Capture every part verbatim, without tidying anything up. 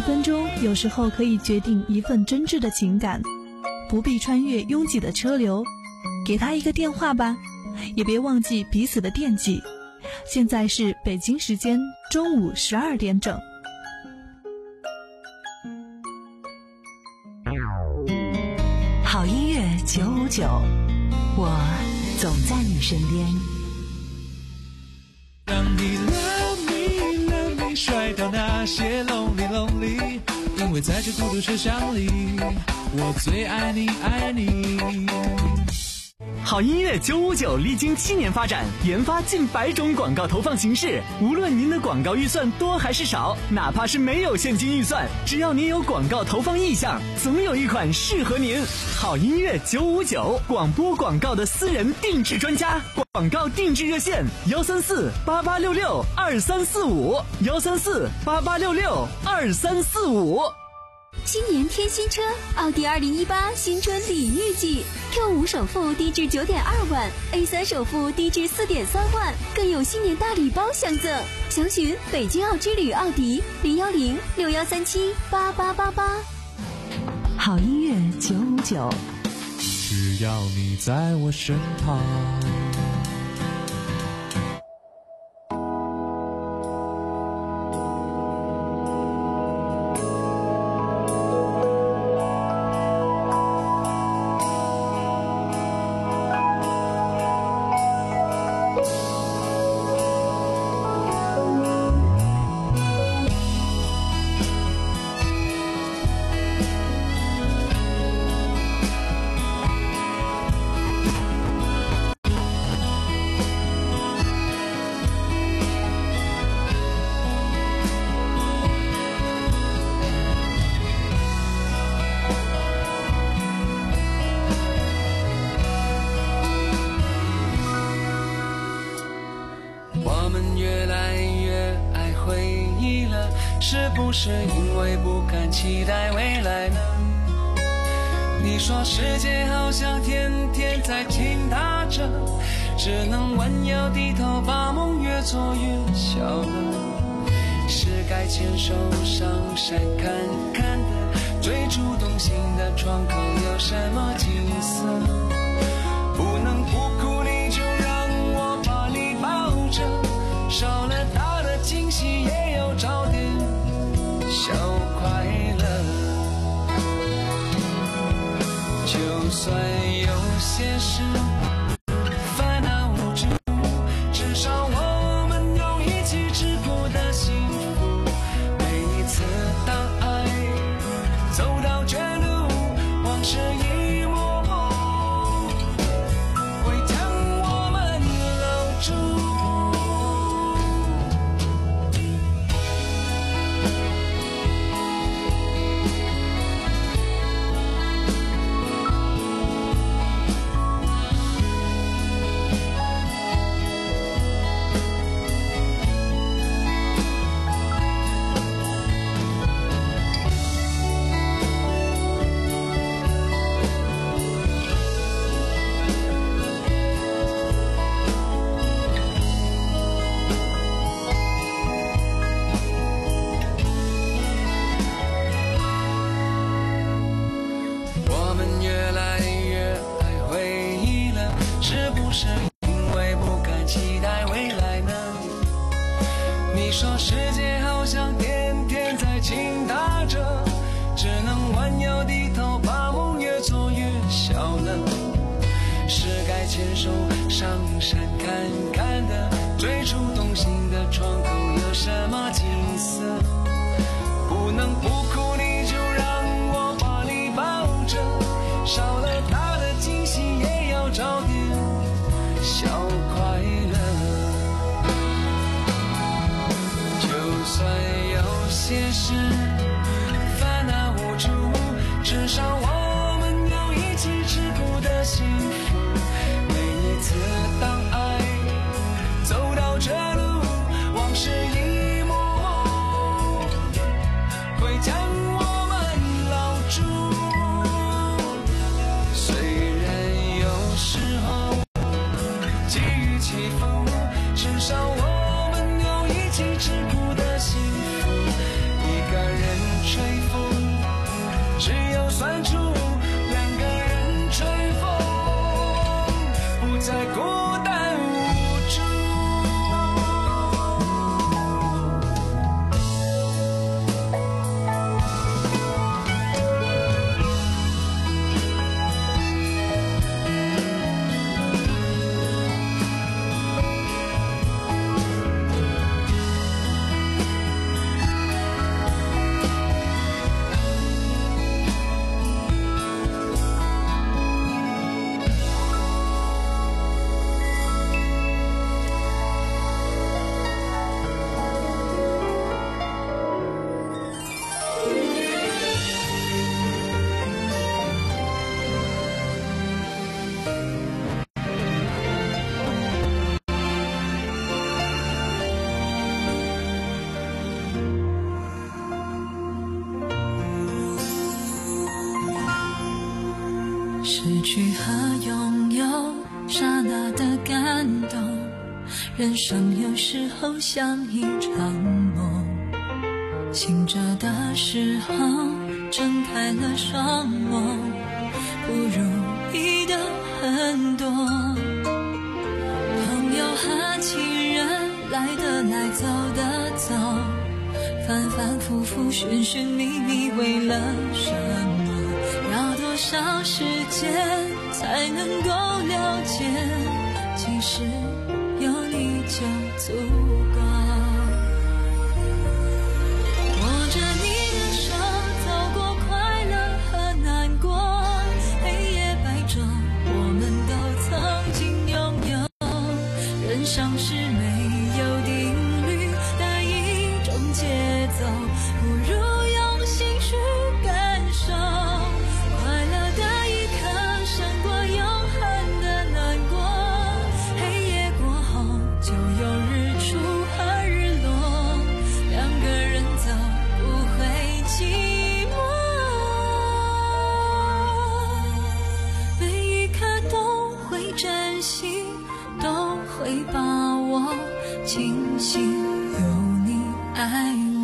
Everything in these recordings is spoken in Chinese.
分钟有时候可以决定一份真挚的情感，不必穿越拥挤的车流，给他一个电话吧，也别忘记彼此的惦记。现在是北京时间中午十二点整。 好音乐九五九，我总在你身边。 让你 love me love me 甩掉那些 lonely lonely， 因为在这孤独车厢里，我最爱你爱你。 好音乐九五九历经七年发展，研发近百种广告投放形式。无论您的广告预算多还是少，哪怕是没有现金预算，只要您有广告投放意向，总有一款适合您。好音乐九五九，广播广告的私人定制专家，广告定制热线幺三四八八六六二三四五幺三四八八六六二三四五。 新年添新车，奥迪二零一八新春礼遇季 ，Q 五首付低至九点二万 ，A 三首付低至四点三万，更有新年大礼包相赠。详询北京奥之旅奥迪零幺零六幺三七八八八八。 好音乐九五九， 只要你在我身旁。 是不是因为不敢期待未来呢？你说世界好像天天在倾塌着，只能弯腰低头把梦越做越小了。是该牵手上山看看的，最初动心的窗口有什么景色？不能不哭，你就让我把你抱着，少了他的惊喜也有找点小快乐。就算有些事烦恼无助，至少我们有一起吃过的幸福。每一次当爱走到绝路，往事一幕幕会将我们留住。是因为不敢期待未来呢？你说世界好像天天在倾塌着，只能弯腰低头把梦越做越小了。是该牵手上山看看的，最初动心的窗口有什么景色？不能不哭，你就让我把你抱着，少了他的惊喜也要找点小快乐。就算有些事烦恼无助，至少我们有一起吃苦的幸福。每一次当爱走到这路，往事一幕幕会将我们牢住。虽然有时候际遇起伏，至少我们有一起吃苦的幸福。一个人撑去和拥有，刹那的感动，人生有时候像一场梦，醒着的时候睁开了双眸，不如意的很多，朋友和情人来的来走的走，反反复复寻寻觅觅为了什么，要多少时间才能够了解，其实有你就足够，握着你的手走过快乐和难过，黑夜白昼我们都曾经拥有，人生是没有定律的一种节奏，不如用心去感受，快乐的一刻胜过永恒的难过，黑夜过后就有日出和日落，两个人走不会寂寞，每一刻都会珍惜，都会把握，庆幸有你爱我。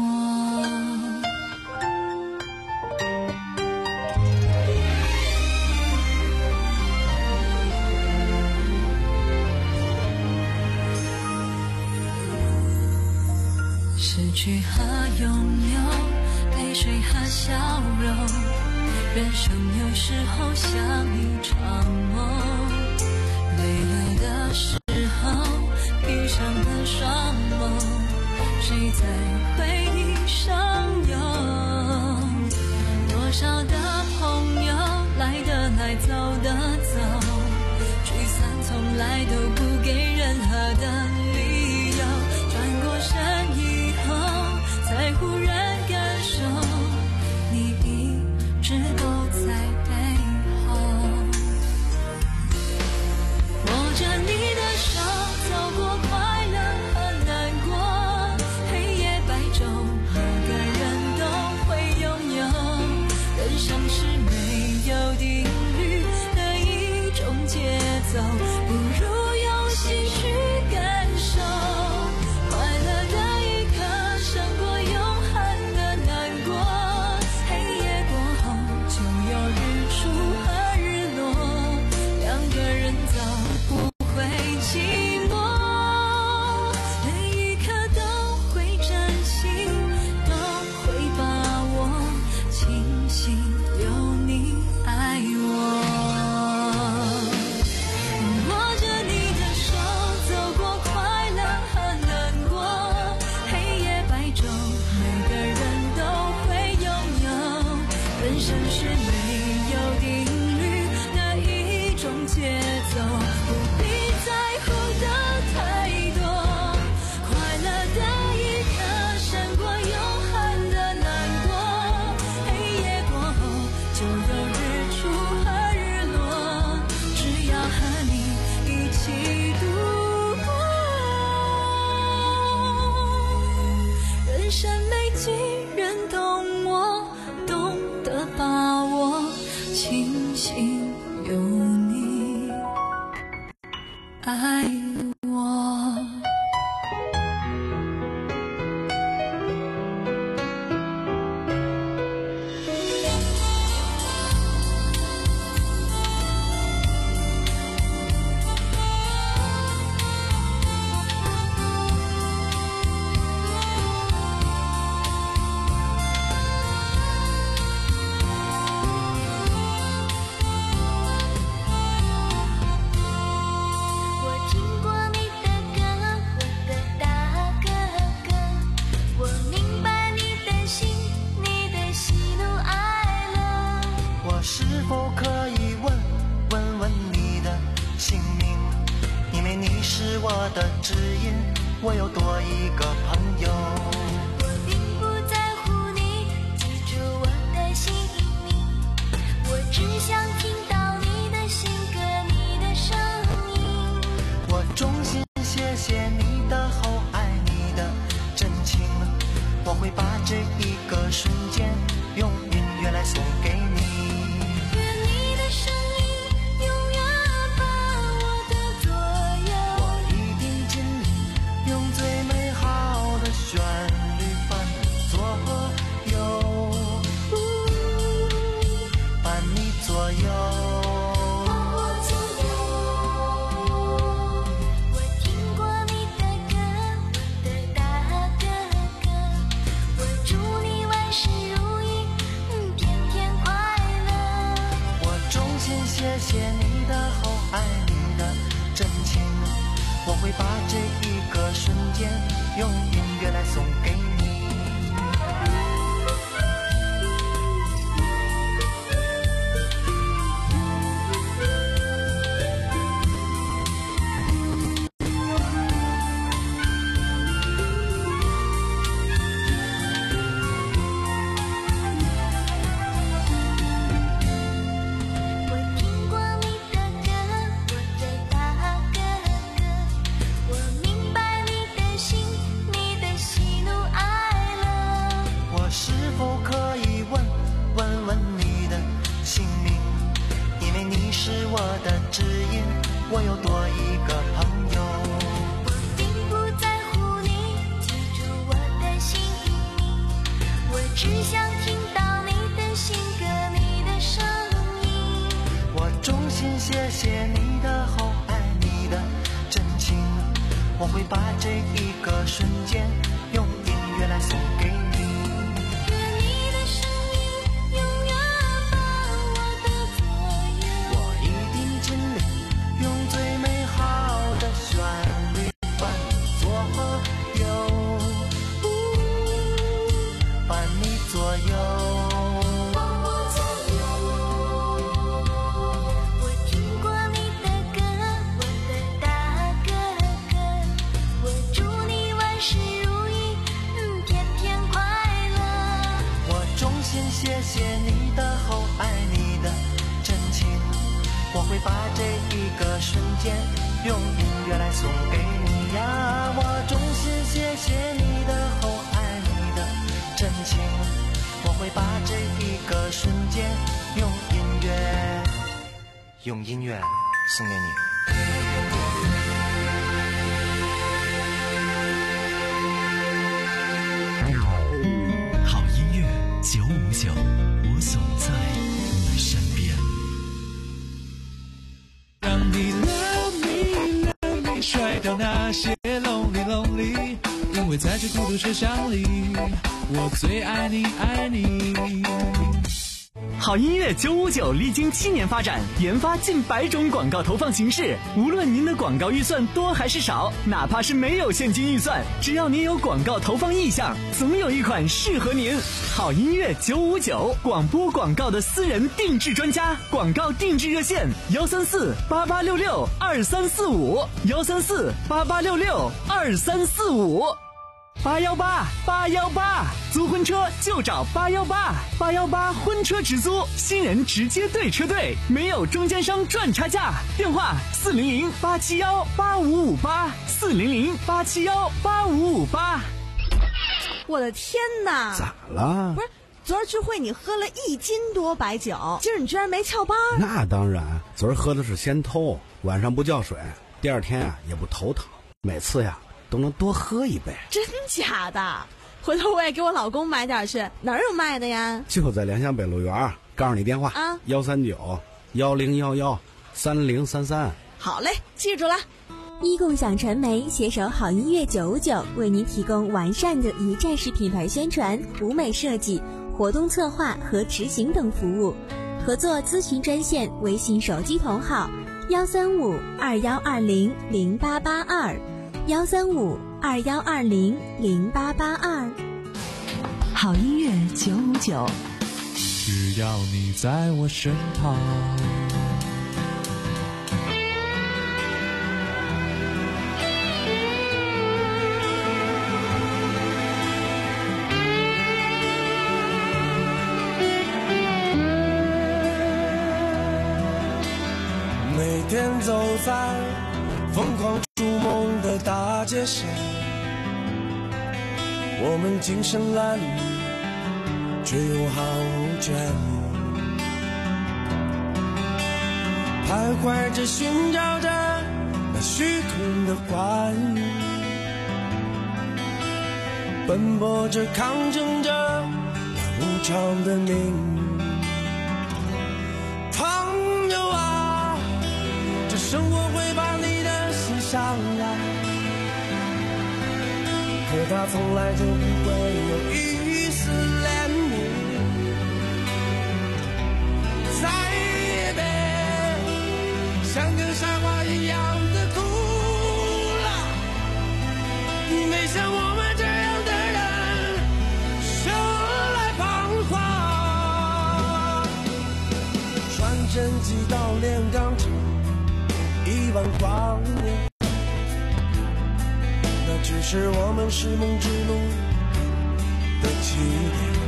失去和拥有，泪水和笑容，人生有时候像一场梦，累了的时候闭上了双眸，谁在回忆上游，多少的朋友来的来走的走，聚散从来都不给任何的理由，转过身以后才忽然感受，你一直都在背后，握着你的手走过快乐和难过，黑夜白昼每个人都会拥有，人生是没有定律的一种节奏，不如用心去感受，快乐的一刻胜过永恒的难过，黑夜过后就有日出和日落，两个人走不会寂寞，每一刻都会珍惜，都会把握，庆幸有你爱我，握着你的手走过快乐和难过，黑夜白昼每个人都会拥有，人生是没有定律的一种节奏，不必在乎的太多，快乐的一刻胜过永恒的难过，黑夜过后就有日出和日落，只要和你一起度过，人生没几人懂我，懂得把握，庆幸有你爱我。 我听过你的歌，我的大哥哥，我明白你的心，你的喜怒哀乐。 我是否可以问问问你的姓名？因为你是我的指引，我有多一个朋友。 我并不在乎你记住我的姓名，我只想听到你的性格，你的声音。 我衷心谢谢你的厚爱，你的真情，我会把这一个瞬间用音乐来送给你。 愿你的声音谢谢你的好，爱你的真情，我会把这一个瞬间用音乐来送给你。我有多一个朋友， 我并不在乎你记住我的姓名，我只想听到你的新歌，你的声音。 我衷心谢谢你的好，爱你的真情，我会把这一个瞬间用音乐来送给你。谢谢你的好，爱你的真情，我会把这一个瞬间用音乐来送给你呀。我衷心谢谢你的好，爱你的真情，我会把这一个瞬间用音乐用音乐送给你。 九五九，我总在你身边。 让你 love me love me 甩掉那些 lonely lonely， 因为在这孤独车厢里，我最爱你爱你。 好音乐九五九历经七年发展，研发近百种广告投放形式。无论您的广告预算多还是少，哪怕是没有现金预算，只要您有广告投放意向，总有一款适合您。好音乐九五九，广播广告的私人定制专家，广告定制热线：幺三四八八六六二三四五，幺三四八八六六二三四五。八幺八八幺八，租婚车就找八幺八，八幺八婚车直租，新人直接对车队，没有中间商赚差价。电话四零零八七幺八五五八，四零零八七幺八五五八。 我的天哪！ 咋了？ 不是，昨儿聚会你喝了一斤多白酒，今儿你居然没翘班？ 那当然，昨儿喝的是仙偷，晚上不叫水，第二天啊也不头疼，每次呀都能多喝一杯。 真假的？回头我也给我老公买点去。哪儿有卖的呀？ 就在联想北路园，告诉你电话啊，幺三九幺零幺幺三零三三。 好嘞，记住了。 一共享传媒携手好音乐九五九，为您提供完善的一站式品牌宣传、舞美设计、活动策划和执行等服务。合作咨询专线：微信手机同号幺三五二幺二零零八八二。幺三五二幺二零零八八二。 好音乐九五九， 只要你在我身旁。 每天走在疯狂逐梦的大街上，我们精神褴褛，却又毫无倦意，徘徊着寻找着那虚空的欢愉，奔波着抗争着那无常的命运。朋友啊，这生活会把你的心伤来，可它从来就不会有一丝怜悯。再也别段光年，那只是我们是梦之路的起点。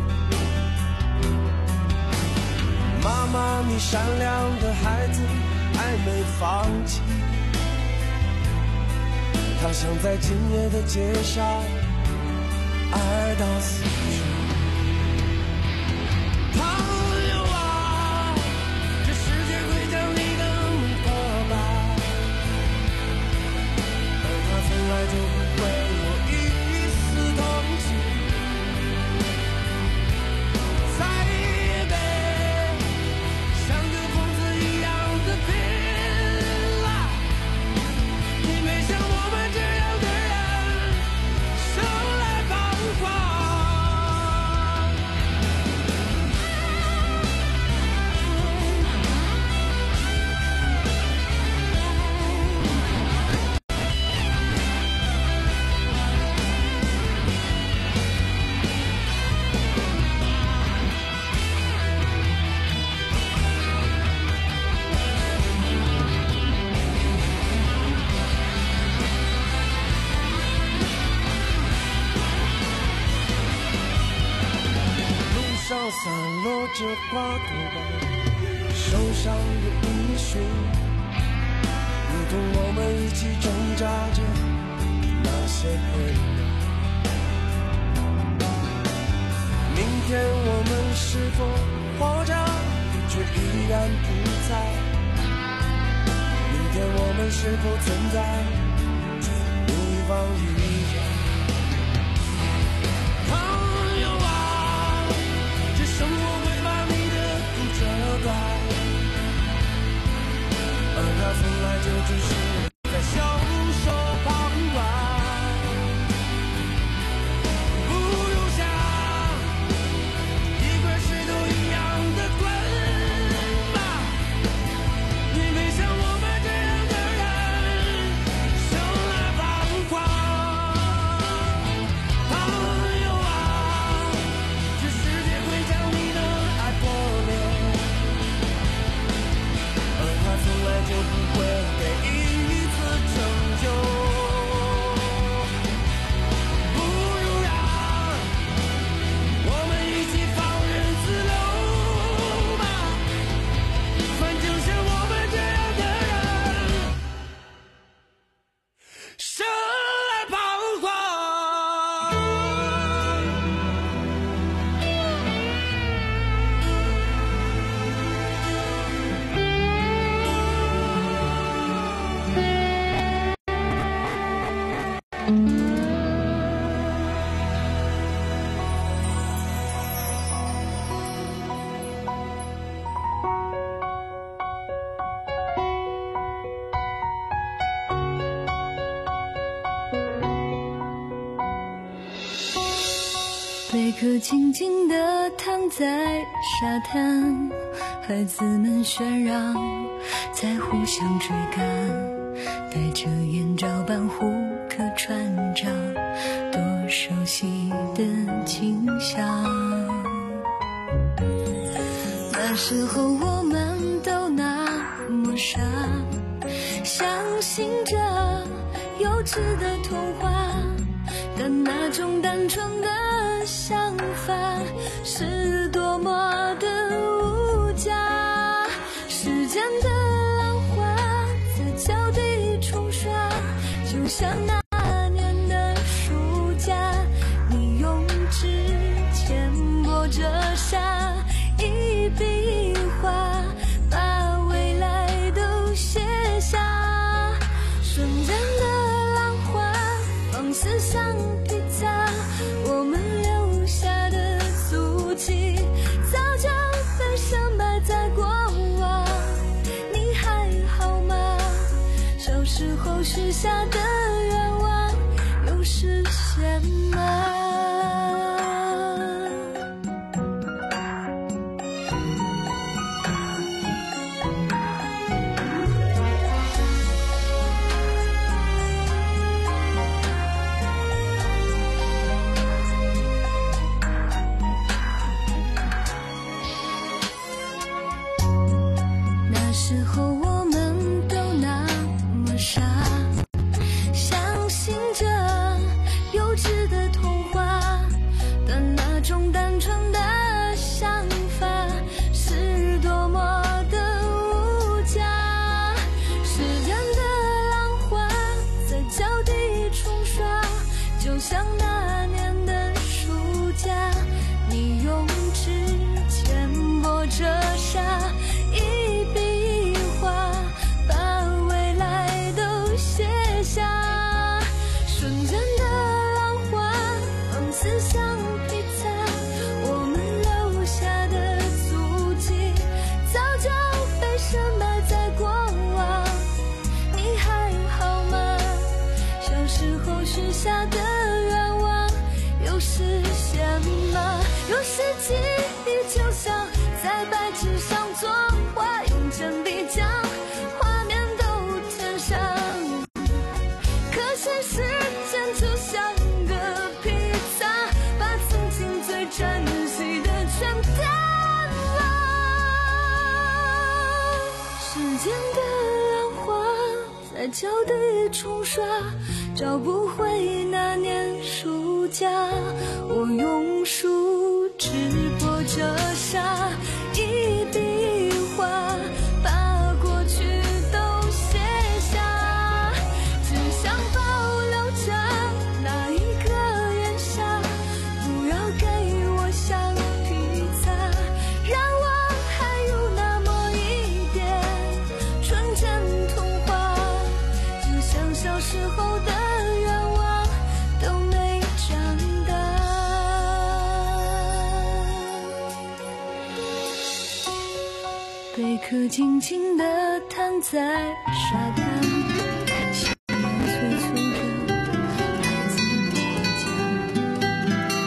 妈妈，你善良的孩子还没放弃，他想在今夜的街上爱到死去。朋友啊，这世界会将你的梦破败，而他从来就不会有一丝同情。再也别像个疯子一样的拼了，你没像我们这样的人生来彷徨。路上散落着花朵吧，手上有音讯，如同我们一起挣扎着那些困难。明天我们是否活着，却依然不在？明天我们是否存在，却一往一然？朋友啊，这生活会把你的路折断，而他从来就只是在袖手旁观。不用想，一块石头一样的滚吧，你没像我们这样的人生来彷徨。朋友啊，这世界会将你的爱破裂，而他从来就不会给一次拯救。不如让我们一起放任自流吧，反正像我们这样的人生来彷徨。 贝壳静静地躺在沙滩，孩子们喧嚷，在互相追赶，带着眼罩般互客船长，多熟悉的景象。那时候我们都那么傻，相信着幼稚的童话，但那种单纯的想法是多么的无价。时间的浪花在脚底冲刷，就像那年的暑假，你用指尖拨着下一笔一画，把未来都写下。瞬间的浪花放肆像披萨，我们留下的足迹早就被深埋在过往。你还好吗？小时候许下的愿望有实现吗？那时候我们都那刷，找不回那年暑假，我用树枝播着沙，一笔画把过去都写下，只想保留着那一个炎夏，不要给我橡皮擦，让我还有那么一点纯真童话，就像小时候的愿望都没长大。贝壳静静地躺在沙滩，夕阳催促着孩子们回家。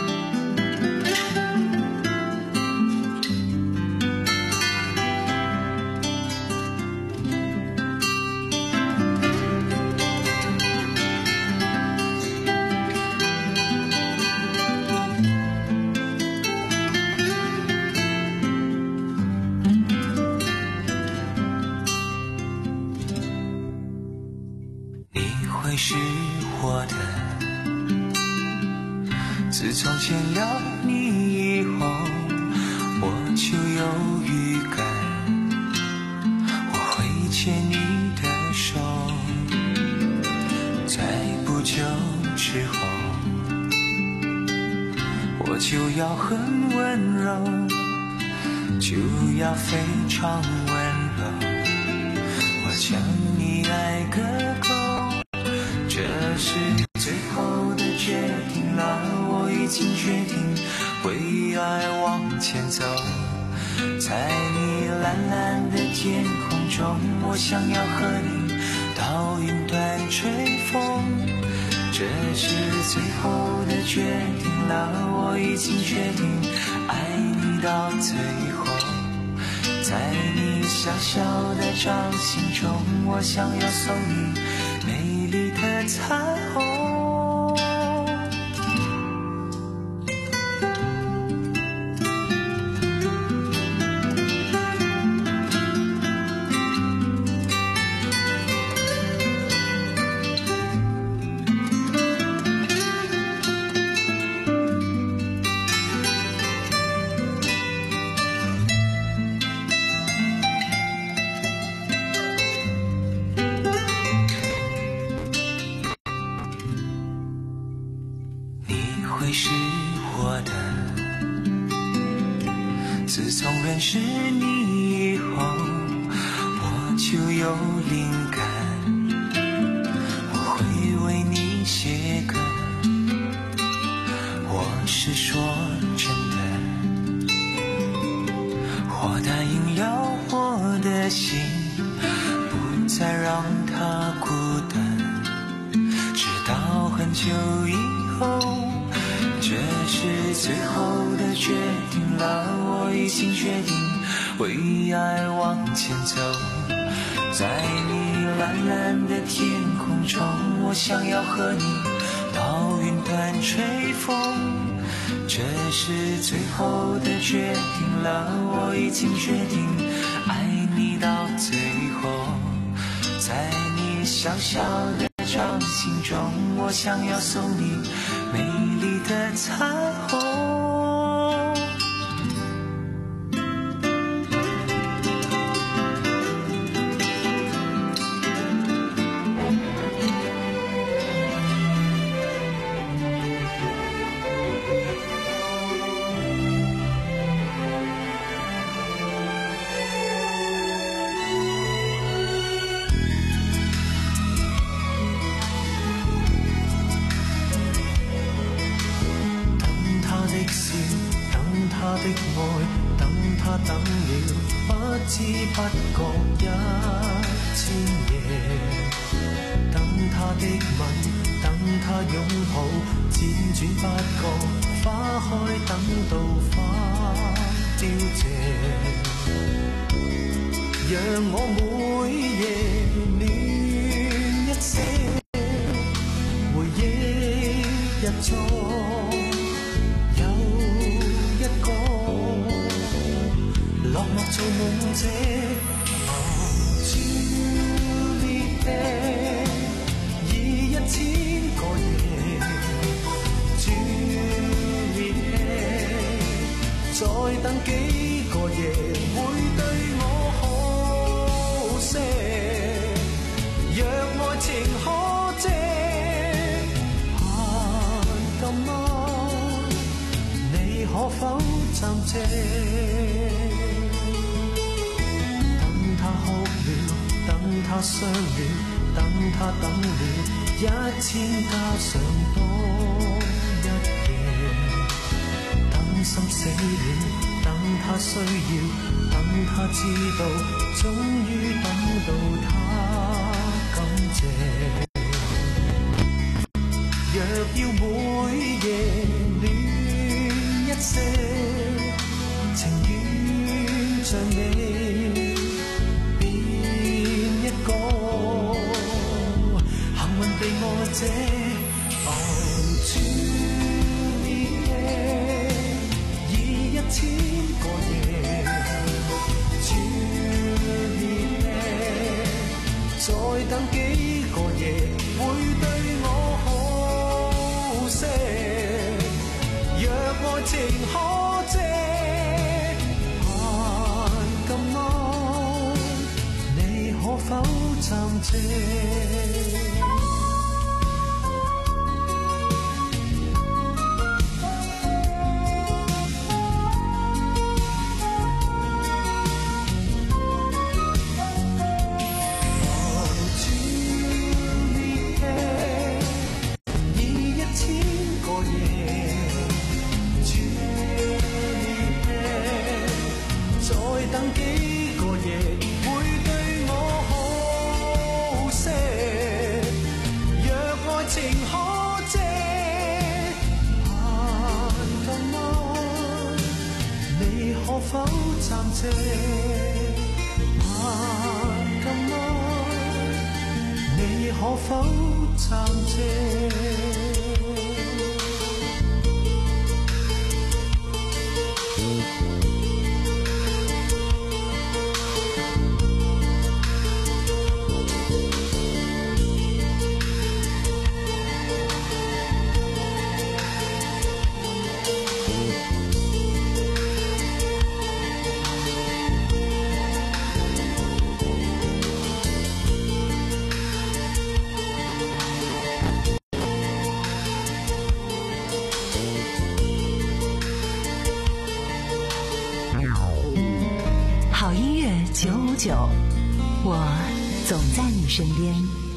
会是我的，自从见了你以后，我就有预感，我会牵你的手，在不久之后，我就要很温柔，就要非常温柔，我将你爱个够。这是最后的决定了，我已经决定为爱往前走，在你蓝蓝的天空中，我想要和你到云端吹风。这是最后的决定了，我已经决定爱你到最后，在你小小的掌心中，我想要送你美丽的彩虹。会是我的，自从认识你以后，我就有灵感，我会为你写歌，我是说真的，我答应要我的心不再让它孤单，直到很久以后，这是最后的决定了，我已经决定为爱往前走，在你蓝蓝的天空中，我想要和你到云端吹风。这是最后的决定了，我已经决定爱你到最后，在你小小的掌心中，我想要送你美丽的彩虹。他的愛，等他等了不知不覺一千夜，等他的吻，等他擁抱，輾轉不覺花開，等到花凋謝，讓我每夜暖一些，回憶日中落寞做夢者，哦，朱麗葉已否暂借？等他哭了，等他傷了，等他等了一千加上多一夜，等心死了，等他需要，等他知道，終於等到他感謝。若要每夜戀一些，情願像你變一個幸運被愛者。哦，Juliet，以一千個夜，Juliet，再等幾個夜，會對我好些。若愛情可借，限咁耐，你可否暫借？可否暫借？限咁耐，你可否暫借？ 好音乐九五九，我总在你身边。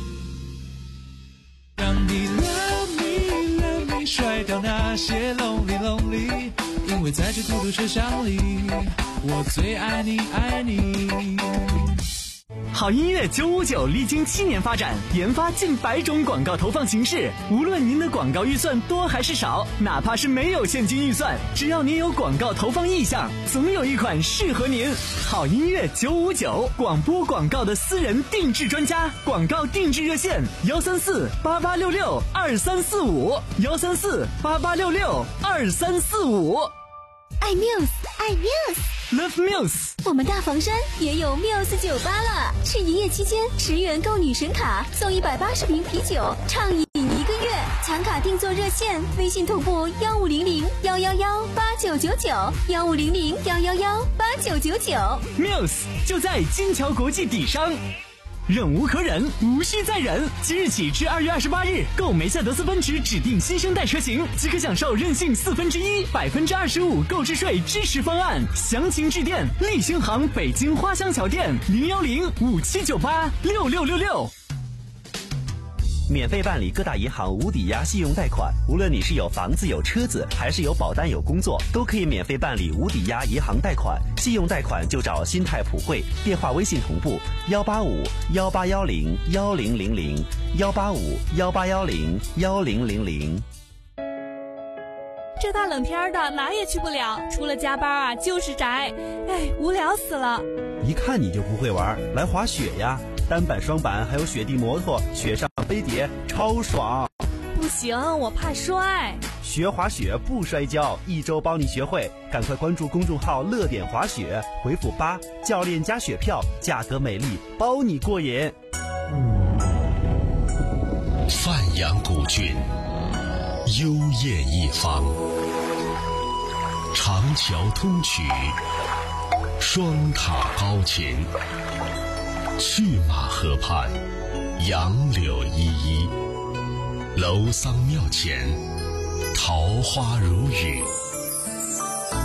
让你 love me love me 甩掉那些 lonely lonely， 因为在这孤独车厢里，我最爱你爱你。 好音乐九五九历经七年发展，研发近百种广告投放形式。无论您的广告预算多还是少，哪怕是没有现金预算，只要您有广告投放意向，总有一款适合您。好音乐九五九，广播广告的私人定制专家，广告定制热线：幺三四八八六六二三四五，幺三四八八六六二三四五。 爱 Muse， 爱 Muse。Love Muse， 我们大房山也有 Muse 酒吧了。是营业期间，十元购女神卡送一百八十瓶啤酒，畅饮一个月。抢卡定做热线，微信同步幺五零零幺幺幺八九九九，幺五零零幺幺幺八九九九。 Muse 就在金桥国际底商。忍无可忍，无需再忍。即日起至二月二十八日，购梅赛德斯奔驰指定新生代车型，即可享受任性四分之一、百分之二十五购置税支持方案。详情致电立星行北京花乡桥店零幺零五七九八六六六六。 免费办理各大银行无抵押信用贷款，无论你是有房子有车子，还是有保单有工作，都可以免费办理无抵押银行贷款。信用贷款就找新泰普惠，电话微信同步幺八五幺八幺零幺零零零幺八五幺八幺零幺零零零。 这大冷天的哪也去不了，除了加班啊就是宅，哎，无聊死了。 一看你就不会玩，来滑雪呀！单板、双板还有雪地摩托，雪上飞碟，超爽！ 不行，我怕摔。 学滑雪不摔跤，一周帮你学会，赶快关注公众号“乐点滑雪”，回复八，教练加雪票，价格美丽，包你过瘾。 范阳古郡，幽艳一方，长桥通衢，双塔高琴。去马河畔，杨柳依依，楼桑庙前，桃花如雨。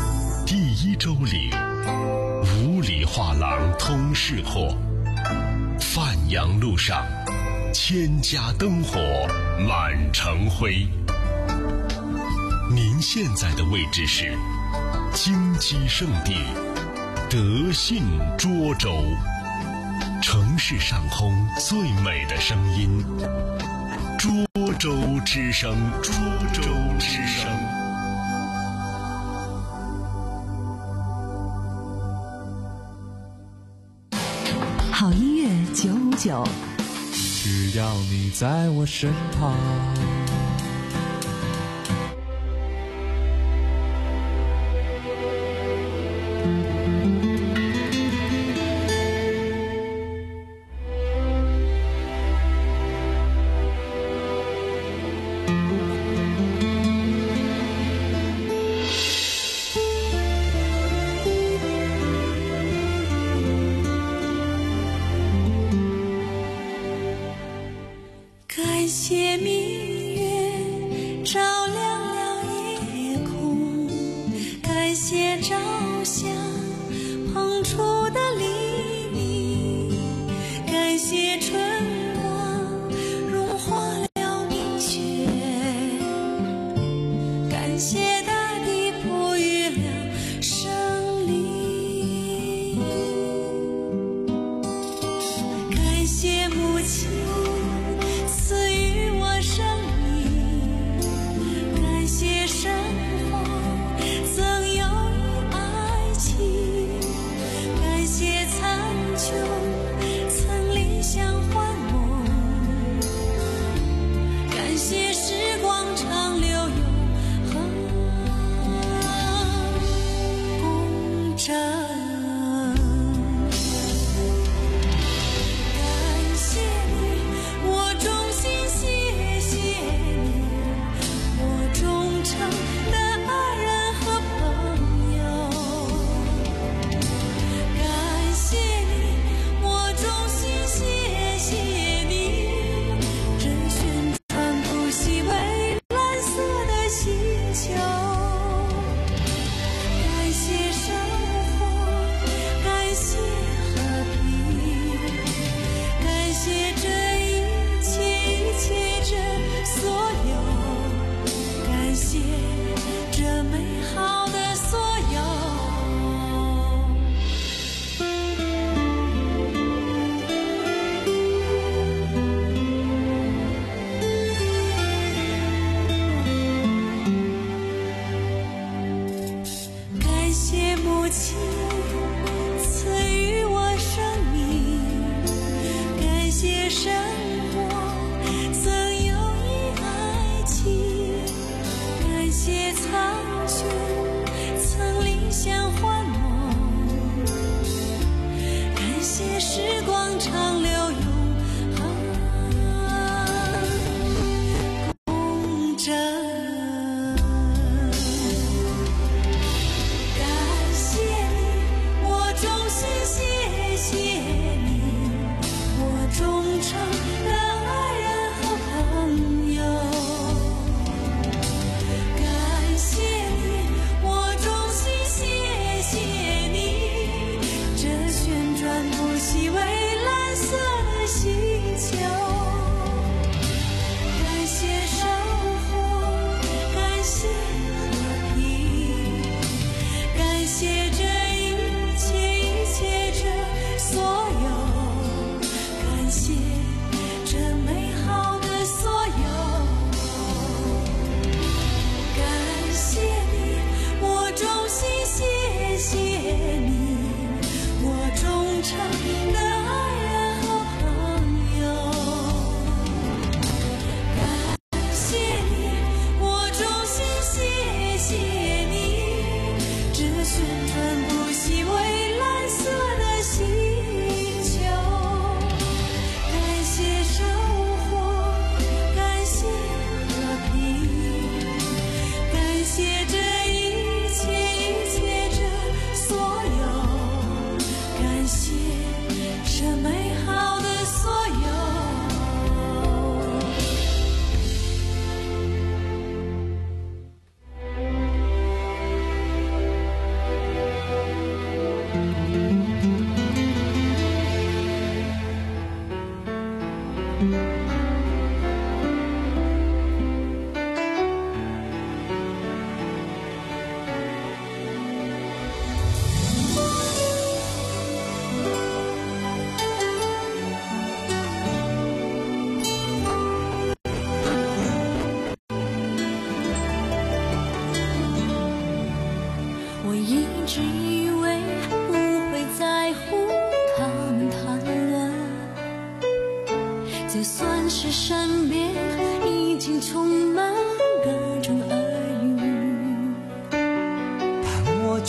西洲岭，五里画廊通市货，范阳路上千家灯火满城辉。您现在的位置是金鸡圣地德信涿州，城市上空最美的声音，涿州之声，涿州之声。 好音乐九五九， 只要你在我身旁。 感谢明月照亮了夜空，感谢朝霞捧出的黎明，感谢春光融化了冰雪，感谢大地哺育了生灵，感谢母亲赐予我生命，感谢生活赠有以爱情，感谢苍穹曾理想幻梦，感谢时光长流永恒公正。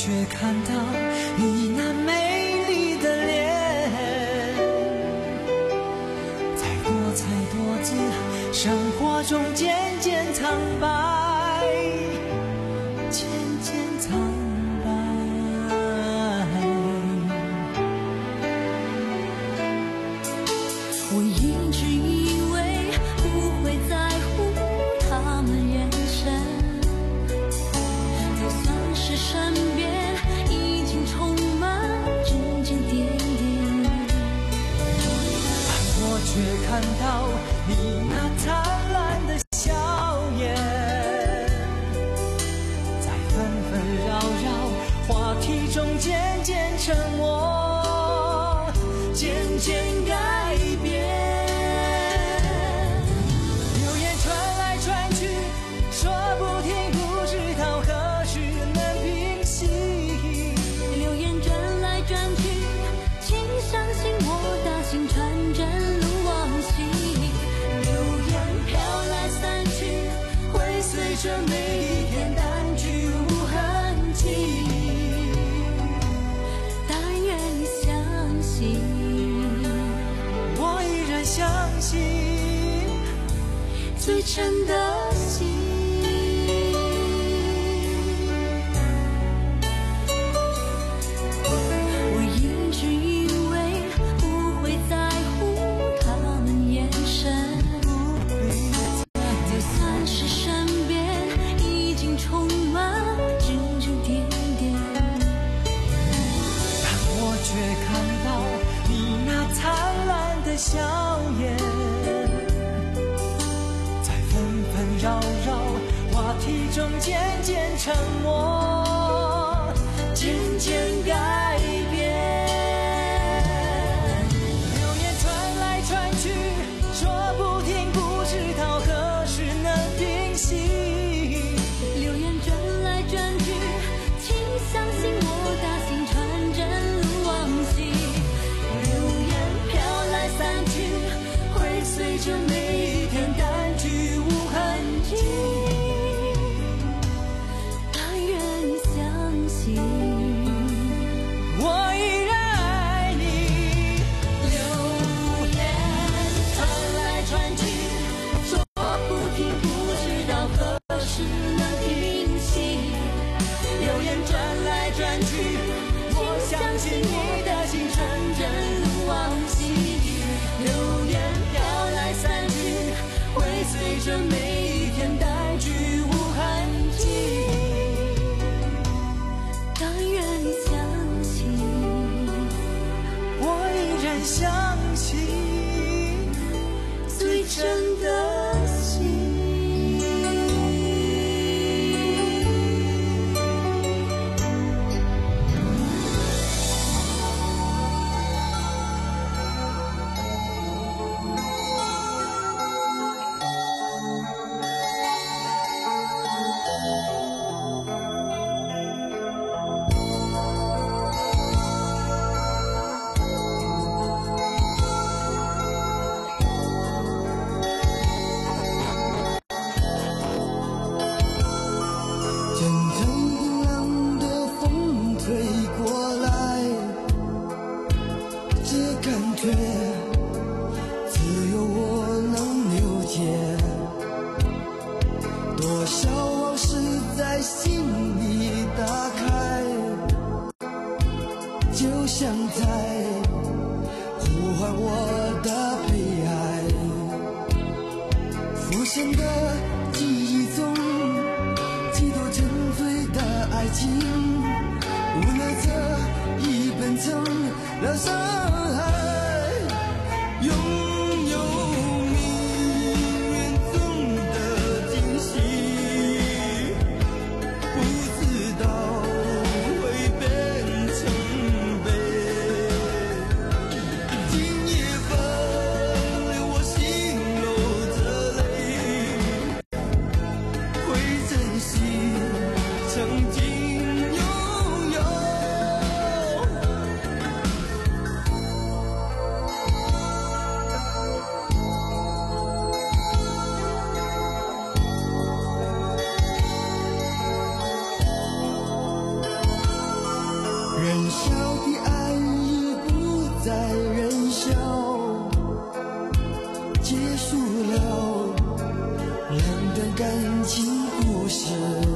却看到你那美丽的脸。再多才多姿，生活中渐渐苍白，渐渐苍白。 我一直以为不会在乎他们眼神，就算是身边已经充满指指点点， 但我却看到你那灿烂的笑颜，在纷纷扰扰话题中渐渐沉默，渐渐改变。流言传来传去，说不停，不知道何时能平息。 流言转来转去，请相信我大心传真如往昔。流言飘来散去，会随着每一天淡去无痕迹。但愿你相信， 我依然相信最真的心。我一直以为不会在乎他们眼神，就算是身边已经充满指指点点， 但我却看到你那灿烂的笑颜，在纷纷扰扰话题中渐渐沉默，渐渐改变。流言传来传去，说不停，不知道何时能平息。 流言转来转去，请相信我大心传真如往昔。流言飘来散去，会随着每一天淡去无痕迹。但愿你相信， 我依然爱你。 流言传来传去，说不停，不知道何时能平息。 流言转来转去，我相信你的心纯真如往昔。流言飘来散去，会随着每一天淡去无痕迹。 但愿你相信， 我依然相信最真的心。 小的爱已不再燃烧，结束了两段感情故事。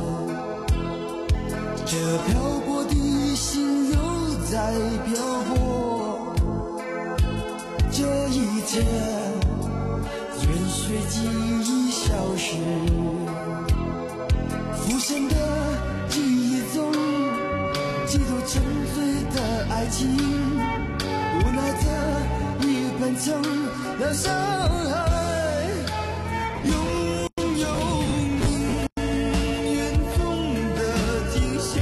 这漂泊的心又在漂泊，这一切愿随记忆消失。浮现的记忆中，几度沉醉的爱情，无奈的已变成了伤害。拥有命运中的惊喜，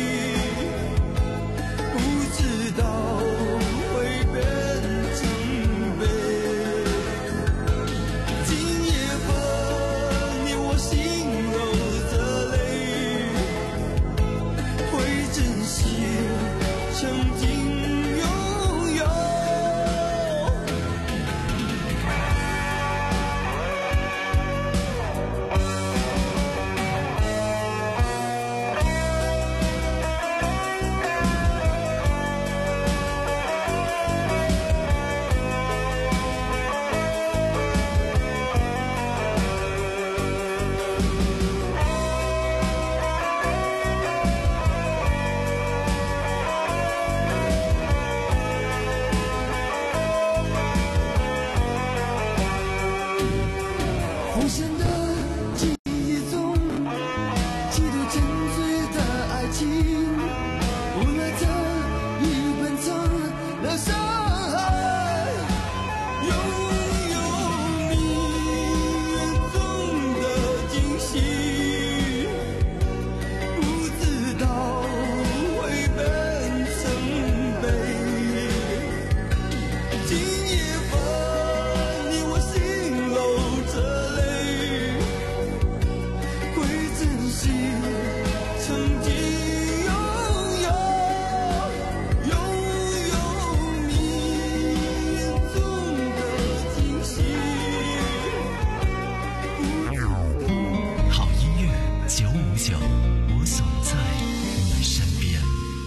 不知道会变成悲。今夜分，你我心揉着泪，会珍惜曾经拥有。浮现的记忆中，几度沉醉的爱情，无奈的已变成了伤害。拥有命运中的惊喜，不知道会变成悲。今夜分，你我心搂着泪，会珍惜曾经拥有。拥有命运中的惊喜。 好音乐九五九，我总在你身边。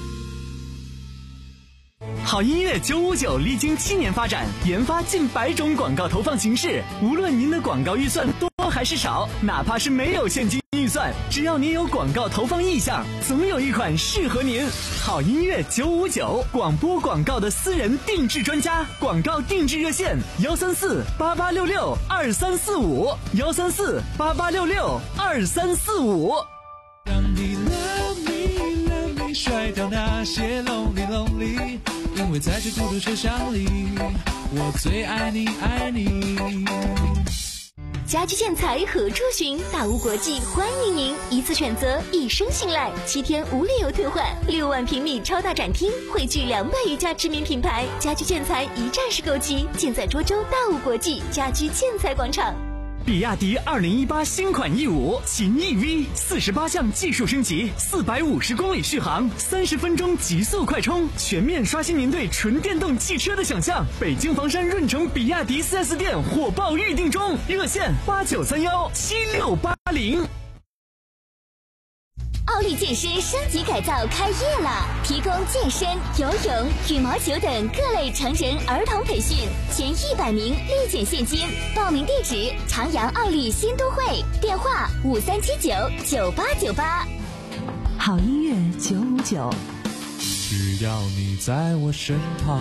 好音乐九五九历经七年发展，研发近百种广告投放形式。无论您的广告预算多还是少，哪怕是没有现金预算，只要您有广告投放意向，总有一款适合您。好音乐九五九，广播广告的私人定制专家，广告定制热线幺三四八八六六二三四五幺三四八八六六二三四五。 让你 love me love me 甩掉那些 lonely lonely， 因为在这孤独车厢里，我最爱你爱你。 家居建材何处寻？大屋国际欢迎您，一次选择，一生信赖，七天无理由退换，六万平米超大展厅，汇聚两百余家知名品牌，家居建材一站式购齐，尽在涿州大屋国际家居建材广场。 比亚迪二零一八新款 E 五 秦 E V 四十八项技术升级，四百五十公里续航，三十分钟极速快充，全面刷新您对纯电动汽车的想象。北京房山润城比亚迪 四 S 店火爆预定中，热线八九三幺七六八零。 奥利健身升级改造开业了，提供健身、游泳、羽毛球等各类成人儿童培训，前一百名立减现金。报名地址：长阳奥利新都会，电话五三七九九八九八。 好音乐九五九， 只要你在我身旁。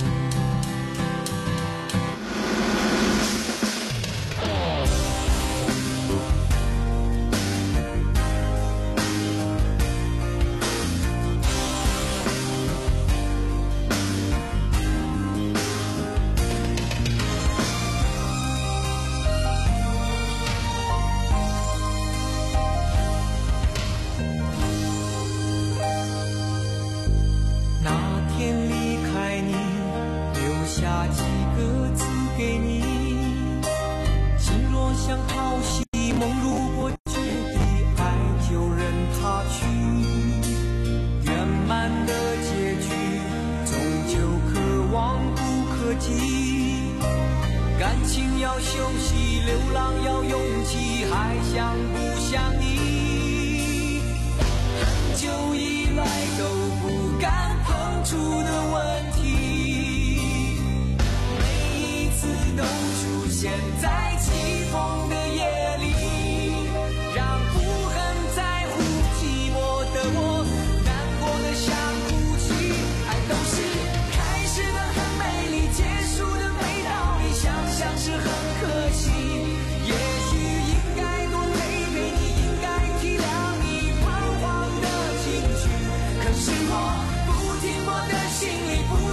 感情要休息，流浪要勇气，还想不想你？很久以来都不敢碰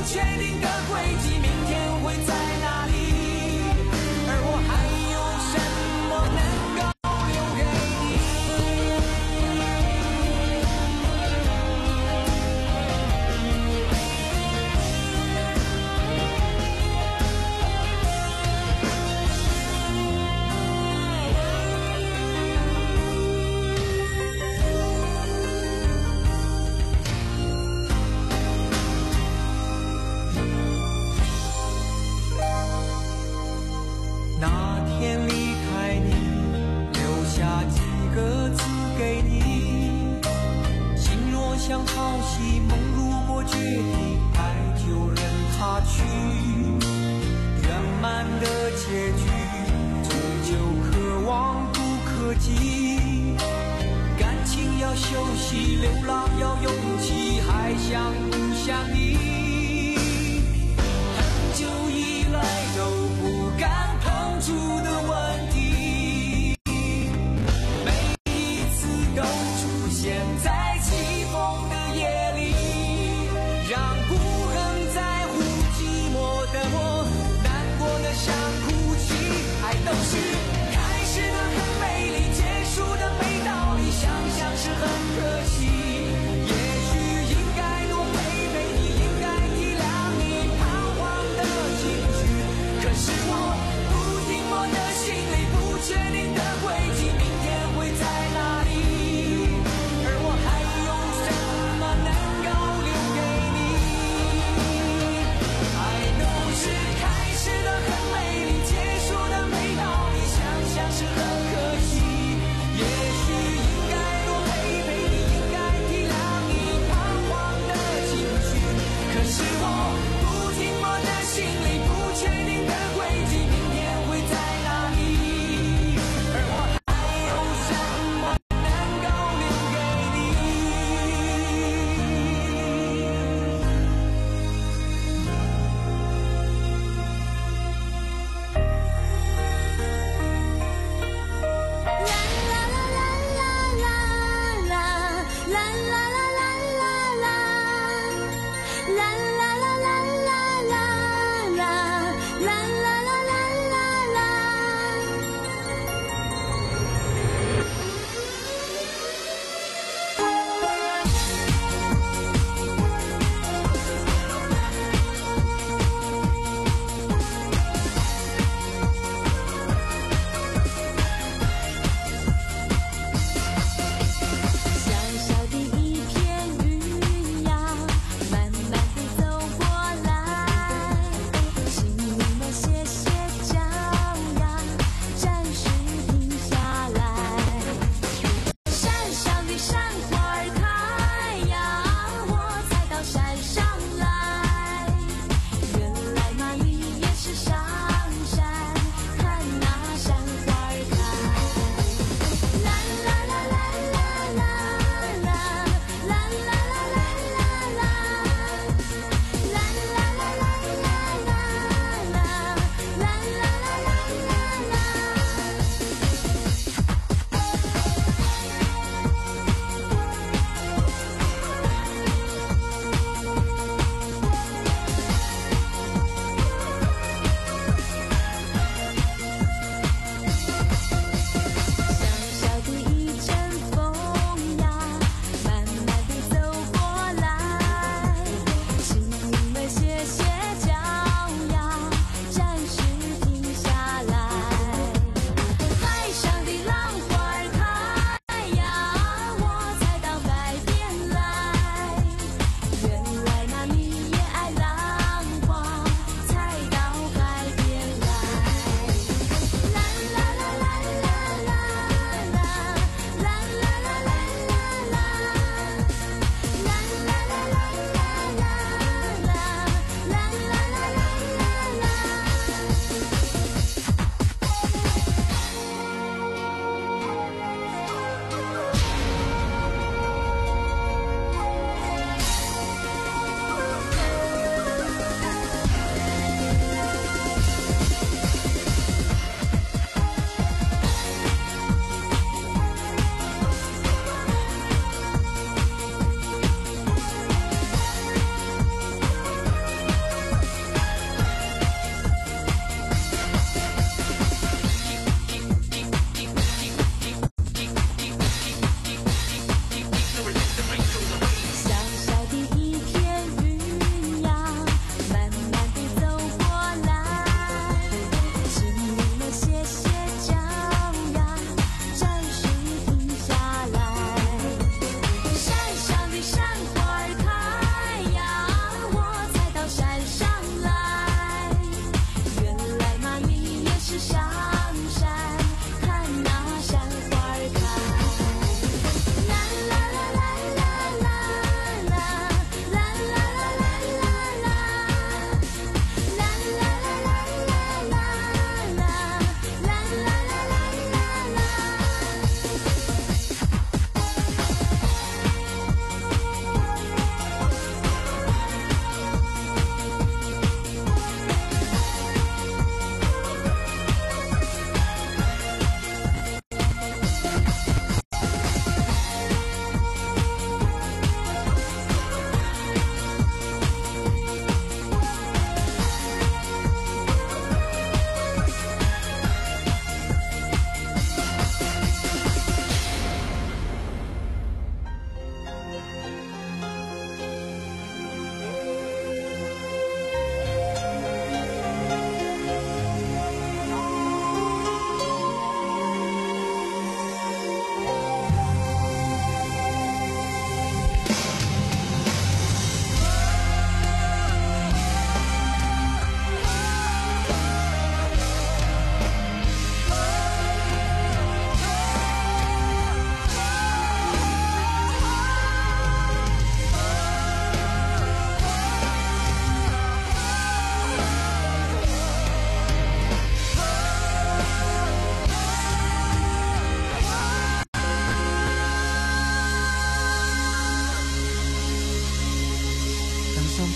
确定的轨迹，明天会在哪里？而我还有什么能够留给你？那天离开你，留下几个字给你。心若像潮汐，梦如果决堤，爱就任它去。圆满的结局，终究可望不可及。感情要休息，流浪要勇气，还想不想你？很久以来都不敢碰触的问题，每一次都出现在起风的夜里，让不很在乎寂寞的我，难过的想哭泣。爱都是开始的很美丽，结束的没道理，想想是很可惜。也许应该多陪陪你，应该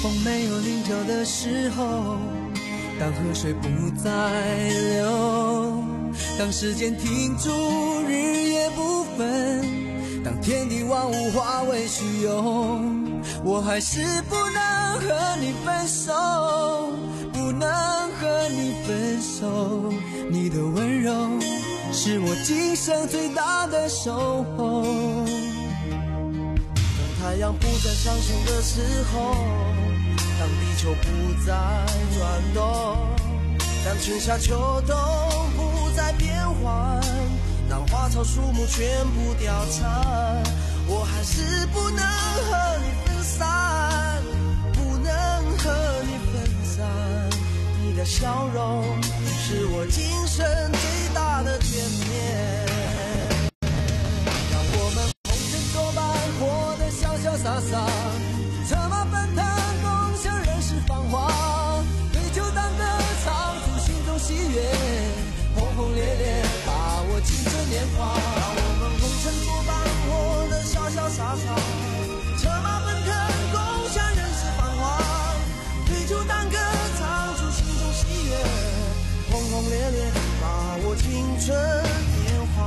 风没有棱角的时候，当河水不再流，当时间停住，日夜不分，当天地万物化为虚有，我还是不能和你分手，不能和你分手。你的温柔是我今生最大的守候。当太阳不再上升的时候，当地球不再转动，当春夏秋冬不再变换，当花草树木全部凋残，我还是不能和你分散，不能和你分散。你的笑容是我今生最大的眷恋。让我们红尘作伴，活得潇潇洒洒，策马奔腾，共享人世繁华，对酒当歌，唱出心中喜悦，轰轰烈烈把握青春年华。让我们红尘作伴，活得潇潇洒洒，策马奔腾，共享人世繁华，对酒当歌，唱出心中喜悦，轰轰烈烈把握青春年华。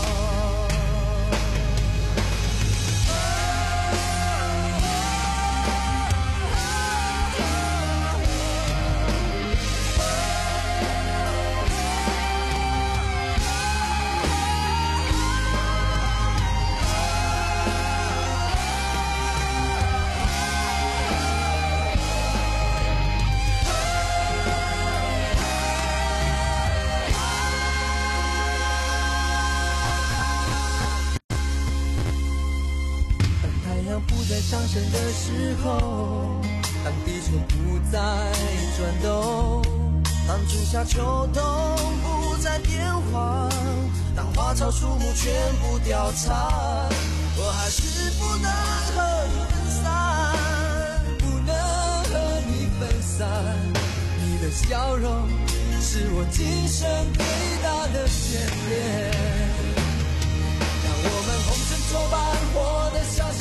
上升的时候，当地球不再转动，当春夏秋冬不再变换，当花草树木全部凋残，我还是不能和你分散，不能和你分散。你的笑容是我今生最大的眷恋。让我们红尘作伴，活得潇